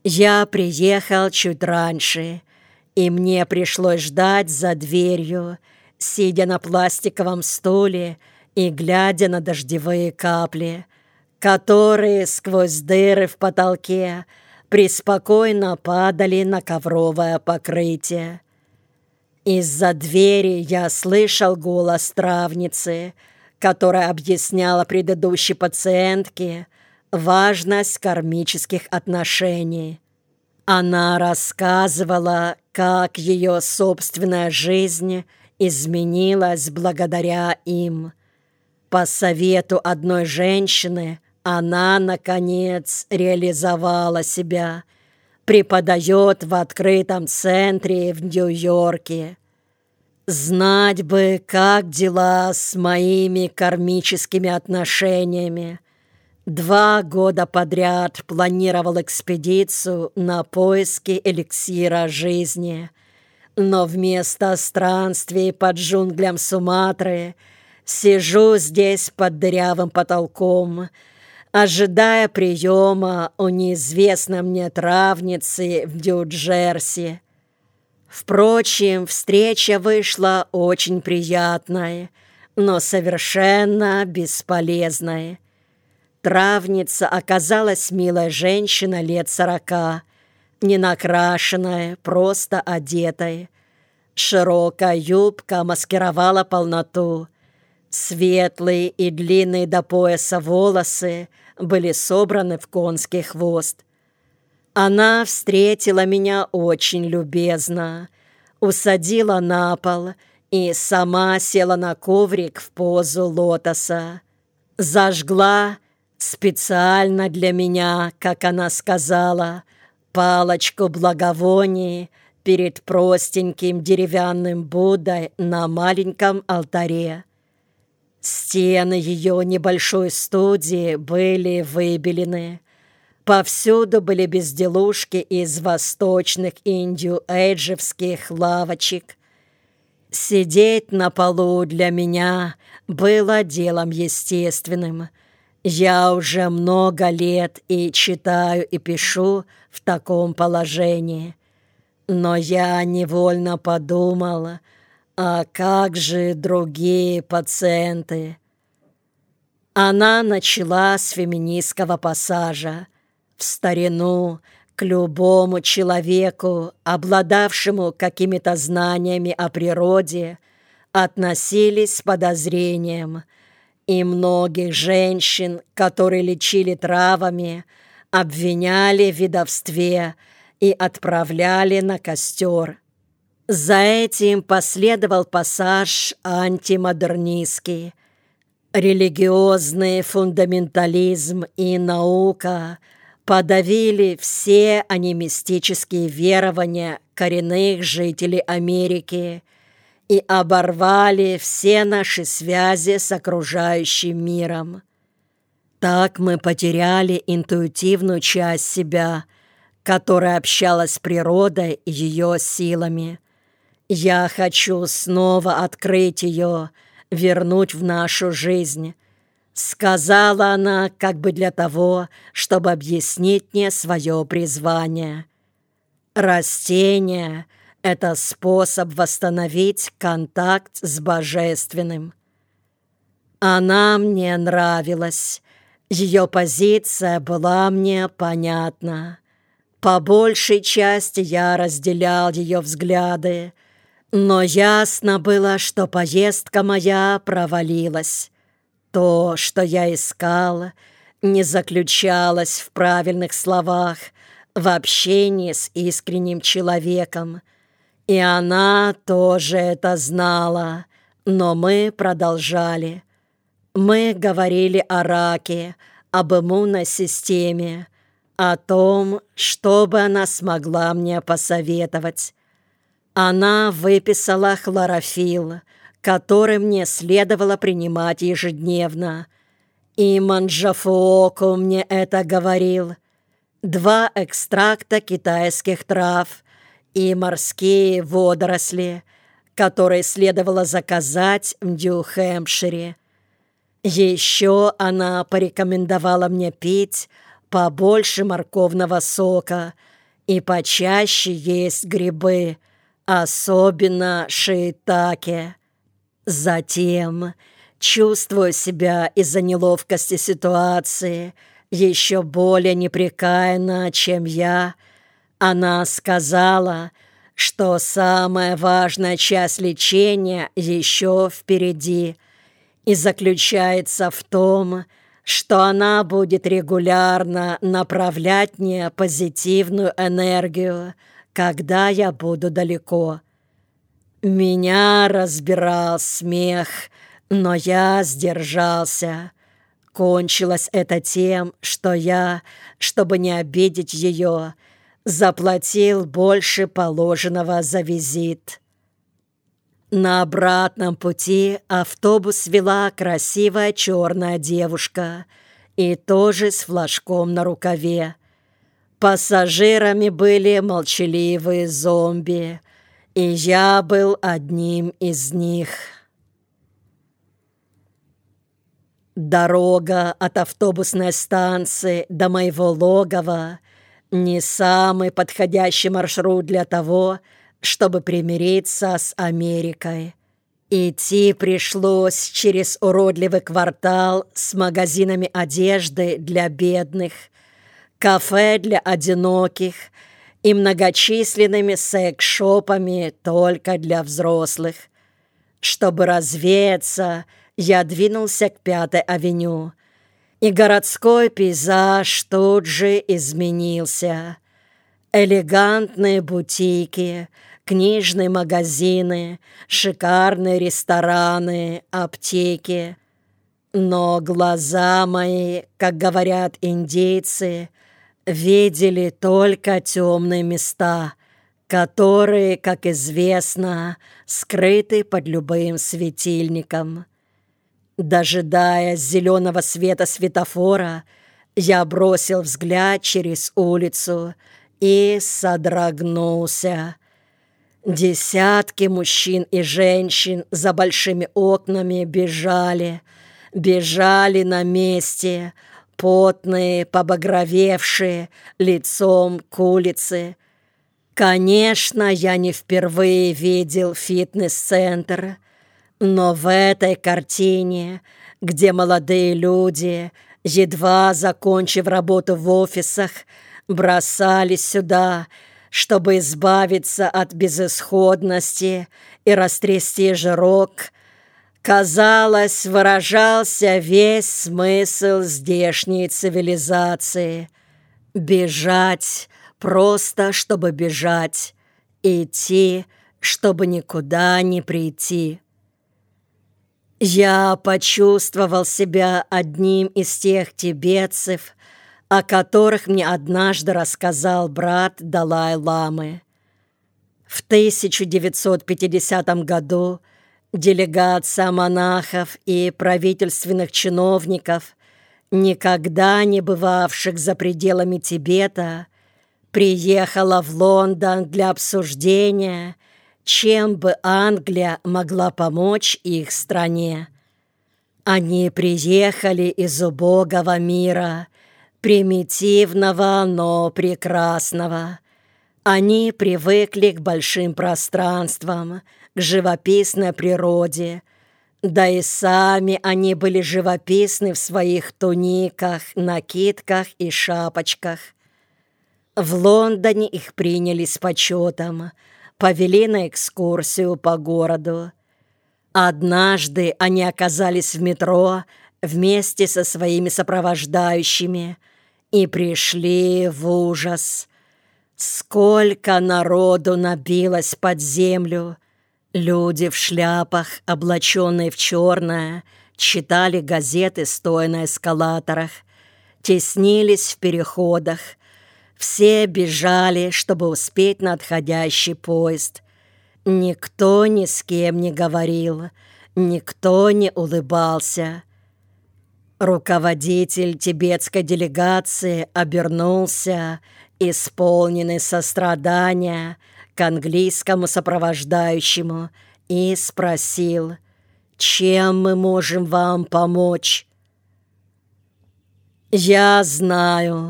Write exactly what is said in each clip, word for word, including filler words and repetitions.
Я приехал чуть раньше, и мне пришлось ждать за дверью, сидя на пластиковом стуле и глядя на дождевые капли, которые сквозь дыры в потолке преспокойно падали на ковровое покрытие. Из-за двери я слышал голос травницы, которая объясняла предыдущей пациентке важность кармических отношений. Она рассказывала, как ее собственная жизнь изменилась благодаря им. По совету одной женщины она, наконец, реализовала себя, преподает в открытом центре в Нью-Йорке. Знать бы, как дела с моими кармическими отношениями. Два года подряд планировал экспедицию на поиски эликсира жизни, но вместо странствий по джунглям Суматры сижу здесь под дырявым потолком, ожидая приема у неизвестной мне травницы в Нью-Джерси. Впрочем, встреча вышла очень приятная, но совершенно бесполезная. Травница оказалась милой женщиной лет сорока, ненакрашенная, просто одетая. Широкая юбка маскировала полноту. Светлые и длинные до пояса волосы были собраны в конский хвост. Она встретила меня очень любезно, усадила на пол и сама села на коврик в позу лотоса. Зажгла специально для меня, как она сказала, палочку благовоний перед простеньким деревянным Буддой на маленьком алтаре. Стены ее небольшой студии были выбелены. Повсюду были безделушки из восточных и нью-эйджевских лавочек. Сидеть на полу для меня было делом естественным. Я уже много лет и читаю, и пишу в таком положении. Но я невольно подумала, а как же другие пациенты? Она начала с феминистского пассажа. В старину к любому человеку, обладавшему какими-то знаниями о природе, относились с подозрением, и многих женщин, которые лечили травами, обвиняли в ведовстве и отправляли на костер. За этим последовал пассаж антимодернистский. Религиозный фундаментализм и наука подавили все анимистические верования коренных жителей Америки и оборвали все наши связи с окружающим миром. Так мы потеряли интуитивную часть себя, которая общалась с природой и ее силами. Я хочу снова открыть ее, вернуть в нашу жизнь. Сказала она как бы для того, чтобы объяснить мне свое призвание. Растение — это способ восстановить контакт с Божественным. Она мне нравилась. Ее позиция была мне понятна. По большей части я разделял ее взгляды, но ясно было, что поездка моя провалилась. То, что я искал, не заключалось в правильных словах, в общении с искренним человеком. И она тоже это знала, но мы продолжали. Мы говорили о раке, об иммунной системе, о том, что бы она смогла мне посоветовать. Она выписала хлорофилл, который мне следовало принимать ежедневно. И Манджафуоку мне это говорил. Два экстракта китайских трав и морские водоросли, которые следовало заказать в Нью-Хэмпшире. Еще она порекомендовала мне пить побольше морковного сока и почаще есть грибы, особенно шиитаке. Затем чувствую себя из-за неловкости ситуации еще более непрекаянно, чем я. Она сказала, что самая важная часть лечения еще впереди и заключается в том, что она будет регулярно направлять мне позитивную энергию, когда я буду далеко. Меня разбирал смех, но я сдержался. Кончилось это тем, что я, чтобы не обидеть ее, заплатил больше положенного за визит. На обратном пути автобус вела красивая черная девушка и тоже с флажком на рукаве. Пассажирами были молчаливые зомби, и я был одним из них. Дорога от автобусной станции до моего логова не самый подходящий маршрут для того, чтобы примириться с Америкой. Идти пришлось через уродливый квартал с магазинами одежды для бедных, кафе для одиноких и многочисленными секс-шопами только для взрослых. Чтобы развеяться, я двинулся к Пятой авеню, и городской пейзаж тут же изменился. Элегантные бутики, книжные магазины, шикарные рестораны, аптеки. Но глаза мои, как говорят индейцы, видели только темные места, которые, как известно, скрыты под любым светильником. Дожидаясь зеленого света светофора, я бросил взгляд через улицу и содрогнулся. Десятки мужчин и женщин за большими окнами бежали, бежали на месте, потные, побагровевшие, лицом к улице. Конечно, я не впервые видел фитнес-центр, но в этой картине, где молодые люди, едва закончив работу в офисах, бросались сюда, чтобы избавиться от безысходности и растрясти жирок, казалось, выражался весь смысл здешней цивилизации. Бежать просто, чтобы бежать, идти, чтобы никуда не прийти. Я почувствовал себя одним из тех тибетцев, о которых мне однажды рассказал брат Далай-ламы. В тысяча девятьсот пятидесятом году делегация монахов и правительственных чиновников, никогда не бывавших за пределами Тибета, приехала в Лондон для обсуждения, чем бы Англия могла помочь их стране. Они приехали из убогого мира, примитивного, но прекрасного. Они привыкли к большим пространствам, к живописной природе, да и сами они были живописны в своих туниках, накидках и шапочках. В Лондоне их приняли с почетом, повели на экскурсию по городу. Однажды они оказались в метро вместе со своими сопровождающими и пришли в ужас. Сколько народу набилось под землю! Люди в шляпах, облаченные в черное, читали газеты, стоя на эскалаторах, теснились в переходах. Все бежали, чтобы успеть на отходящий поезд. Никто ни с кем не говорил, никто не улыбался. Руководитель тибетской делегации обернулся, исполненный сострадания, к английскому сопровождающему и спросил: «Чем мы можем вам помочь?» «Я знаю,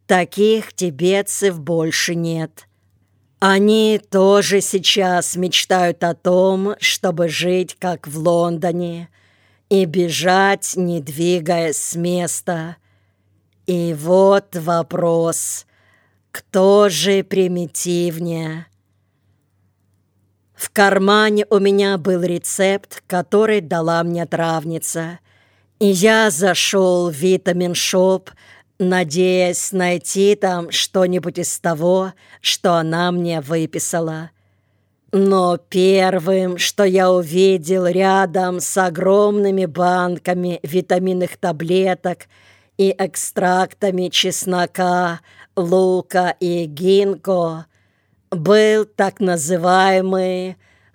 Таких тибетцев больше нет. Они тоже сейчас мечтают о том, чтобы жить, как в Лондоне, и бежать, не двигаясь с места. И вот вопрос, кто же примитивнее? В кармане у меня был рецепт, который дала мне травница, и я зашел в витамин-шоп, надеясь найти там что-нибудь из того, что она мне выписала. Но первым, что я увидел рядом с огромными банками витаминных таблеток и экстрактами чеснока, лука и гинко, был так называемый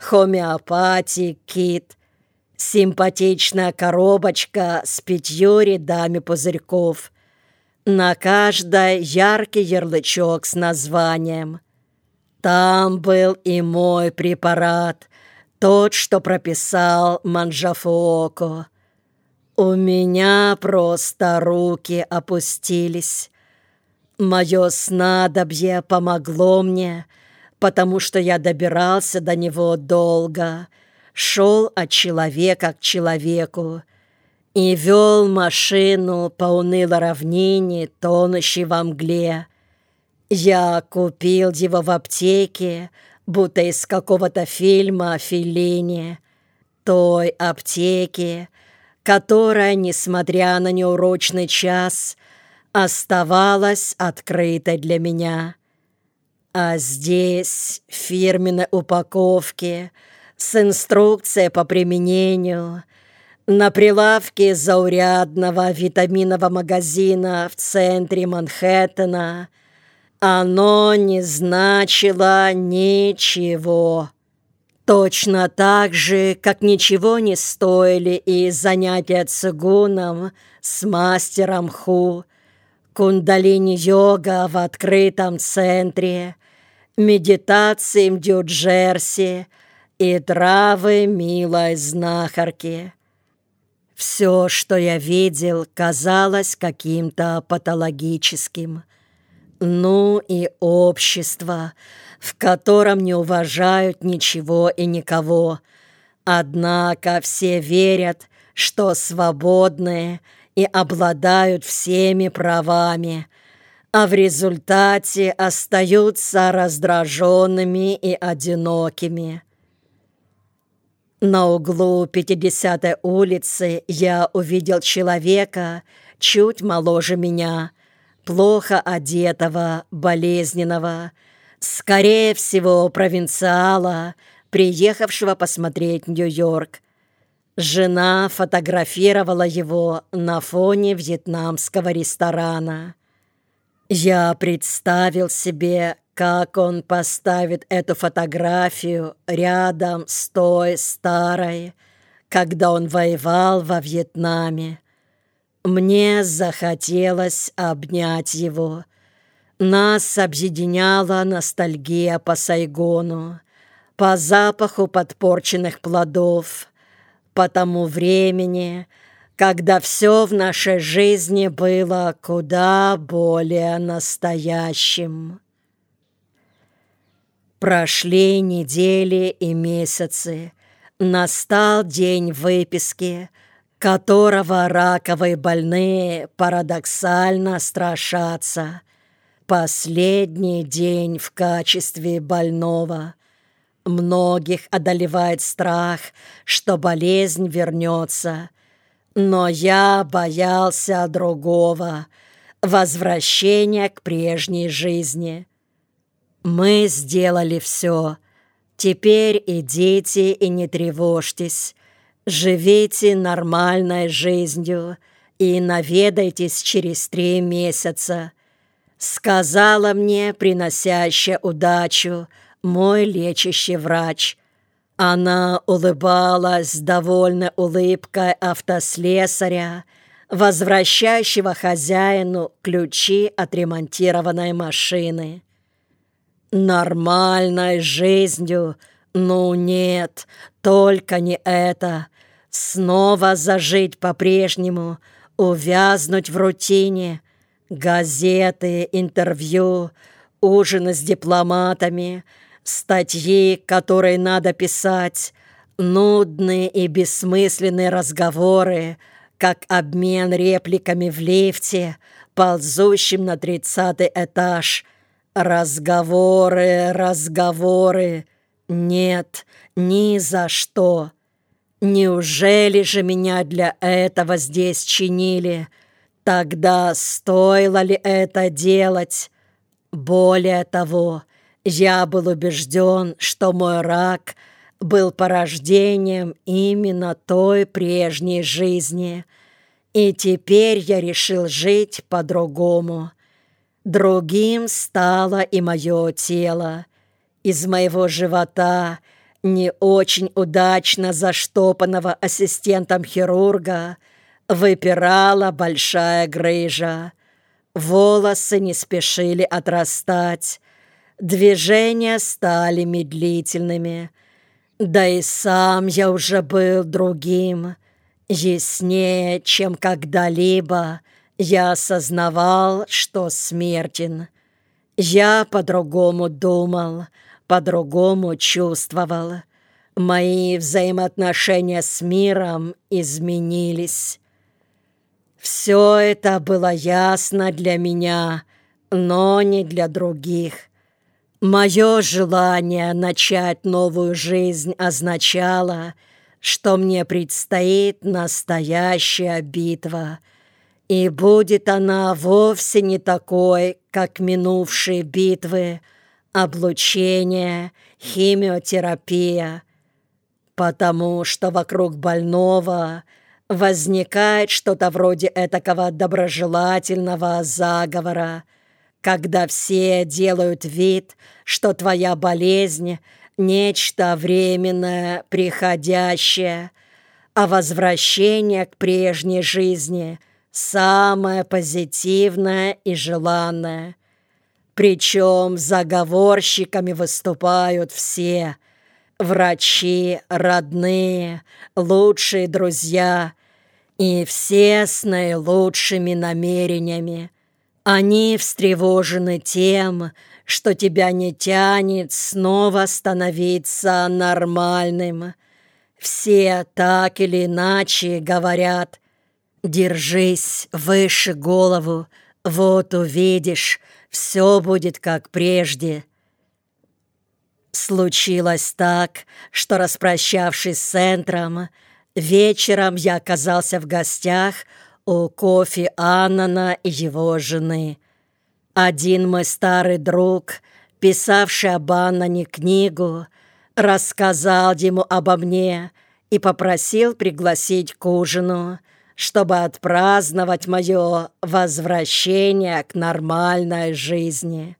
хомеопатик-кит, симпатичная коробочка с пятью рядами пузырьков. На каждой яркий ярлычок с названием. Там был и мой препарат, тот, что прописал Манджафуоко. У меня просто руки опустились. Мое снадобье помогло мне, потому что я добирался до него долго, шел от человека к человеку и вел машину по унылой равнине, тонущей во мгле. Я купил его в аптеке, будто из какого-то фильма о Феллини, той аптеке, которая, несмотря на неурочный час, оставалась открытой для меня. А здесь, в фирменной упаковке, с инструкцией по применению, на прилавке заурядного витаминного магазина в центре Манхэттена, оно не значило ничего. Точно так же, как ничего не стоили и занятия цигуном с мастером Ху, кундалини-йога в открытом центре, медитации в Нью-Джерси и травы милой знахарки. Все, что я видел, казалось каким-то патологическим. Ну и общество, в котором не уважают ничего и никого. Однако все верят, что свободны и обладают всеми правами, а в результате остаются раздраженными и одинокими. На углу пятидесятой улицы я увидел человека чуть моложе меня, плохо одетого, болезненного, скорее всего, провинциала, приехавшего посмотреть Нью-Йорк. Жена фотографировала его на фоне вьетнамского ресторана. Я представил себе, как он поставит эту фотографию рядом с той старой, когда он воевал во Вьетнаме. Мне захотелось обнять его. Нас объединяла ностальгия по Сайгону, по запаху подпорченных плодов, по тому времени, когда все в нашей жизни было куда более настоящим. Прошли недели и месяцы. Настал день выписки, которого раковые больные парадоксально страшатся. Последний день в качестве больного. Многих одолевает страх, что болезнь вернется. Но я боялся другого — возвращения к прежней жизни. Мы сделали все. Теперь идите и не тревожьтесь. Живите нормальной жизнью и наведайтесь через три месяца. Сказала мне, приносящая удачу, мой лечащий врач. Она улыбалась довольной улыбкой автослесаря, возвращающего хозяину ключи от ремонтированной машины. Нормальной жизнью? Ну нет, только не это. Снова зажить по-прежнему, увязнуть в рутине. Газеты, интервью, ужины с дипломатами, статьи, которые надо писать, нудные и бессмысленные разговоры, как обмен репликами в лифте, ползущим на тридцатый этаж. Разговоры, разговоры. Нет, ни за что. Неужели же меня для этого здесь чинили? Тогда стоило ли это делать? Более того, я был убежден, что мой рак был порождением именно той прежней жизни, и теперь я решил жить по-другому. Другим стало и мое тело. Из моего живота, не очень удачно заштопанного ассистентом хирурга, выпирала большая грыжа. Волосы не спешили отрастать, движения стали медлительными. Да и сам я уже был другим. Яснее, чем когда-либо, я осознавал, что смертен. Я по-другому думал, по-другому чувствовал. Мои взаимоотношения с миром изменились. Все это было ясно для меня, но не для других. Мое желание начать новую жизнь означало, что мне предстоит настоящая битва, и будет она вовсе не такой, как минувшие битвы, облучение, химиотерапия, потому что вокруг больного возникает что-то вроде этакого доброжелательного заговора, когда все делают вид, что твоя болезнь – нечто временное, приходящее, а возвращение к прежней жизни – самое позитивное и желанное. Причем заговорщиками выступают все – врачи, родные, лучшие друзья и все с наилучшими намерениями. Они встревожены тем, что тебя не тянет снова становиться нормальным. Все так или иначе говорят: «Держись выше голову, вот увидишь, все будет как прежде». Случилось так, что, распрощавшись с центром, вечером я оказался в гостях у Кофи Аннана и его жены. Один мой старый друг, писавший об Аннане книгу, рассказал ему обо мне и попросил пригласить к ужину, чтобы отпраздновать мое возвращение к нормальной жизни.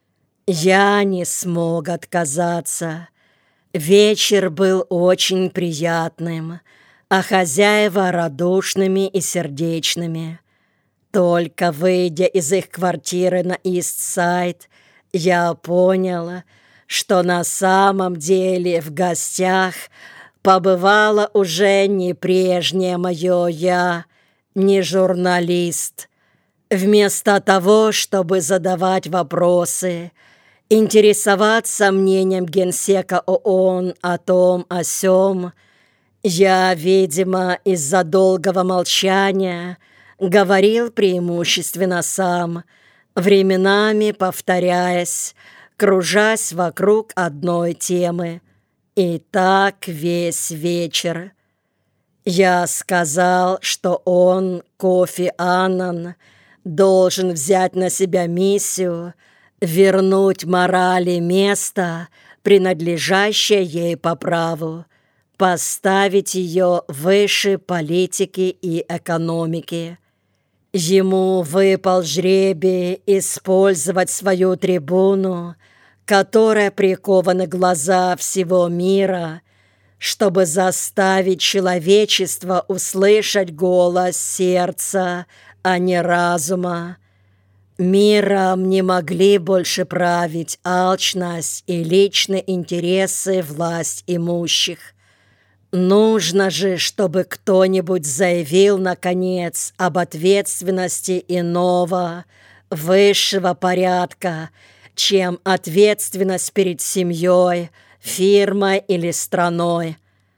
Я не смог отказаться. Вечер был очень приятным, а хозяева радушными и сердечными. Только выйдя из их квартиры на Ист-Сайд, я понял, что на самом деле в гостях побывало уже не прежнее мое «я», не журналист. Вместо того, чтобы задавать вопросы, интересоваться мнением генсека ООН о том о сём, я, видимо, из-за долгого молчания говорил преимущественно сам, временами повторяясь, кружась вокруг одной темы. И так весь вечер. Я сказал, что он, Кофи Аннан, должен взять на себя миссию вернуть морали место, принадлежащее ей по праву, поставить ее выше политики и экономики. Ему выпал жребий использовать свою трибуну, которая прикованы глаза всего мира, чтобы заставить человечество услышать голос сердца, а не разума. Миром не могли больше править алчность и личные интересы власть имущих. Нужно же, чтобы кто-нибудь заявил, наконец, об ответственности иного, высшего порядка, чем ответственность перед семьей, фирмой или страной.